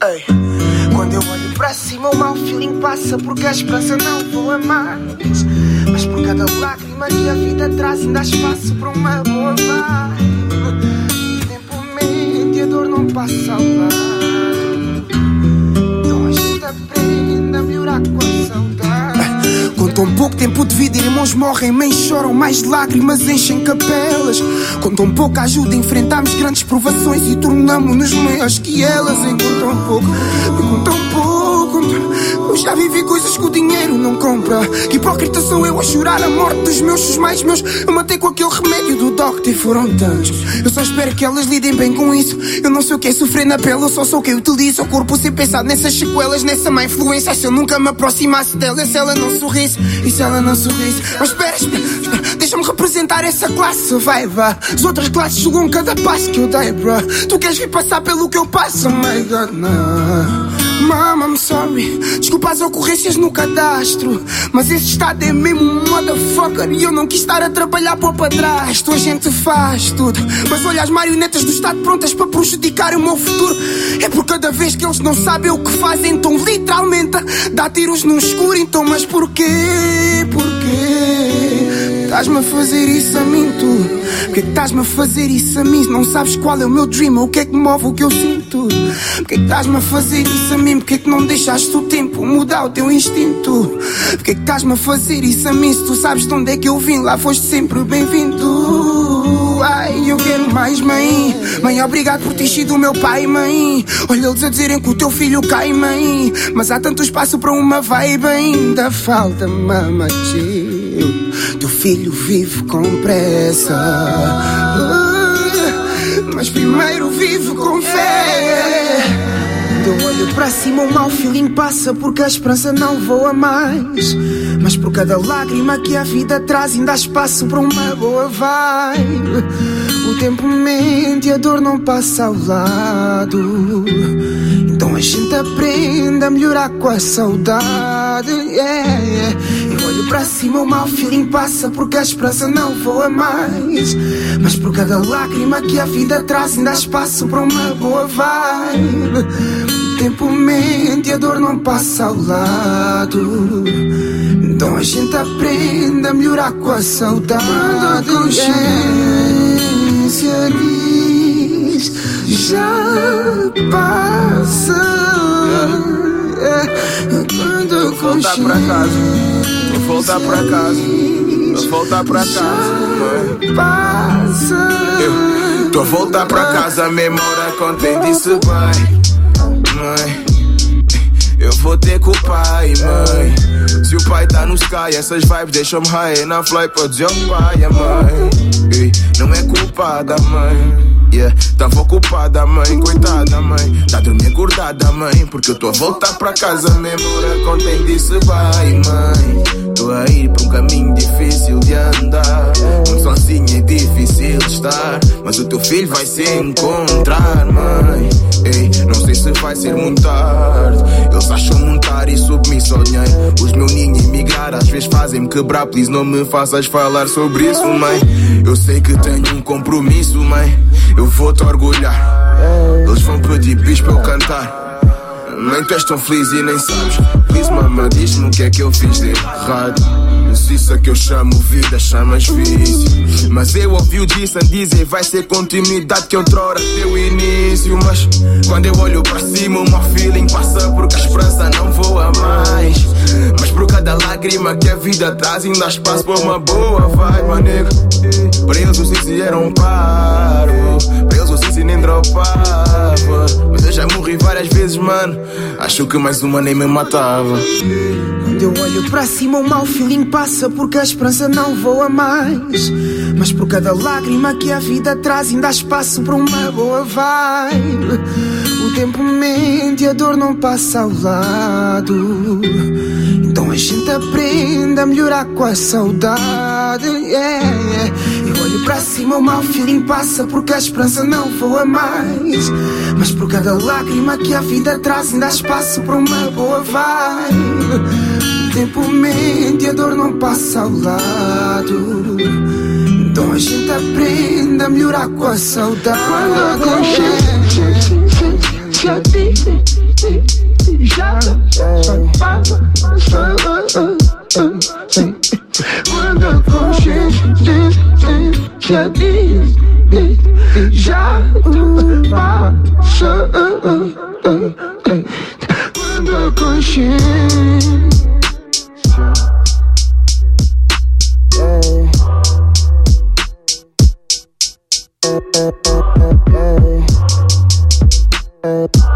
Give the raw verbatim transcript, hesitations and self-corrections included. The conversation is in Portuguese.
Ei. Quando eu olho para cima o mau feeling passa, porque a esperança não voa mais. Mas por cada lágrima que a vida traz ainda há espaço para uma boa vibe. O tempo mente e a dor não passa ao lado. Então a gente aprende a melhorar com a saudade. Com tão pouco tempo de vida, irmãos morrem, mães choram, mais lágrimas enchem capelas. Com tão pouca ajuda enfrentamos grandes provações e tornamos-nos maiores que elas. E com tão pouco, e com tão pouco eu já vivi coisas que o dinheiro não compra. Que hipócrita sou eu a chorar a morte dos meus, os mais meus. Eu matei com aquele remédio do doctor e foram tantos. Eu só espero que elas lidem bem com isso. Eu não sei o que é sofrer na pele, eu só sou o que utilizo o corpo sem pensar nessas sequelas, nessa má influência. Se eu nunca me aproximasse dela, se ela não sorrisse, e se ela não sorrisse. Mas espera, espera, espera, deixa-me representar essa classe, vai, vá. As outras classes julgam cada passo que eu dei, bro. Tu queres vir passar pelo que eu passo? Oh my God, não. Mama, I'm sorry. Desculpa as ocorrências no cadastro, mas esse estado é mesmo um motherfucker. E eu não quis estar a trabalhar para o padrasto. A gente faz tudo, mas olha as marionetas do estado prontas para prejudicar o meu futuro. É por cada vez que eles não sabem o que fazem, então literalmente dá tiros no escuro. Então mas porquê? Porquê? Estás-me a fazer isso a mim, tu? Porquê que estás-me a fazer isso a mim? Não sabes qual é o meu dream, o que é que move o que eu sinto? Porquê que estás-me a fazer isso a mim? Porquê que não deixaste o tempo mudar o teu instinto? Porquê que estás-me a fazer isso a mim? Se tu sabes de onde é que eu vim, lá foste sempre bem-vindo. Ai, eu quero mais, mãe. Mãe, obrigado por ter sido o meu pai, mãe. Olha eles a dizerem que o teu filho cai, mãe. Mas há tanto espaço para uma vibe, ainda falta, mama, tio. Teu filho vive com pressa, uh, mas primeiro vive com fé. Quando eu olho para cima o mau feeling passa, porque a esperança não voa mais. Mas por cada lágrima que a vida traz ainda há espaço para uma boa vibe. O tempo mente e a dor não passa ao lado. Então a gente aprende a melhorar com a saudade, yeah, yeah. Eu olho para cima o mau feeling passa, porque a esperança não voa mais. Mas por cada lágrima que a vida traz ainda há espaço para uma boa vibe. O tempo mente e a dor não passa ao lado. Então a gente aprende a melhorar com a saudade. Quando a consciência diz já passa, quando a consciência voltar pra casa, vou voltar pra casa, vou voltar pra casa, passa. Eu tô a voltar pra casa, memória contém disse bem, mãe. Eu vou ter com o pai, mãe. Se o pai tá no sky, essas vibes deixam-me high na fly pra dizer ao pai, a mãe. Ei, não é culpa da mãe, yeah. Tava ocupada, mãe, coitada, mãe. Tá a dormir acordada, mãe, porque eu tô a voltar pra casa. Memória contém disse vai, mãe. Tô a ir pra um caminho difícil de andar, onde sozinho é difícil de estar. Mas o teu filho vai se encontrar, mãe. Ei, não sei se vai ser muito tarde. Eles acham montar e submisso ao dinheiro. Os meus ninhos emigrar às vezes fazem-me quebrar. Please não me faças falar sobre isso, mãe. Eu sei que tenho um compromisso, mãe. Eu vou te orgulhar. Eles vão pedir bis para eu cantar. Mãe, tu és tão feliz e nem sabes. Please, mama, diz-me o que é que eu fiz de errado. Isso é que eu chamo vida, chamas vício. Mas eu ouvi o Dissan dizer vai ser continuidade que outrora deu início. Mas quando eu olho para cima o meu feeling passa, porque a esperança não voa mais. Mas por cada lágrima que a vida traz ainda há espaço para uma boa vibe, meu nego. Para eles o Cici era um parvo, para eles o Cici nem dropava. Mas eu já morri várias vezes, mano. Acho que mais uma nem me matava. Quando eu olho para cima o mau feeling passa, porque a esperança não voa mais. Mas por cada lágrima que a vida traz ainda há espaço para uma boa vibe. O tempo mente e a dor não passa ao lado. Então a gente aprende a melhorar com a saudade, yeah, yeah. Eu olho para cima o mau feeling passa, porque a esperança não voa mais. Mas por cada lágrima que a vida traz ainda há espaço para uma boa vibe. O tempo mente e a dor não passa ao lado. Então a gente aprende a melhorar com a saudade. Quando a consciência já passa. Quando a consciência diz, já passa. Quando a consciência Hey, hey, hey, hey.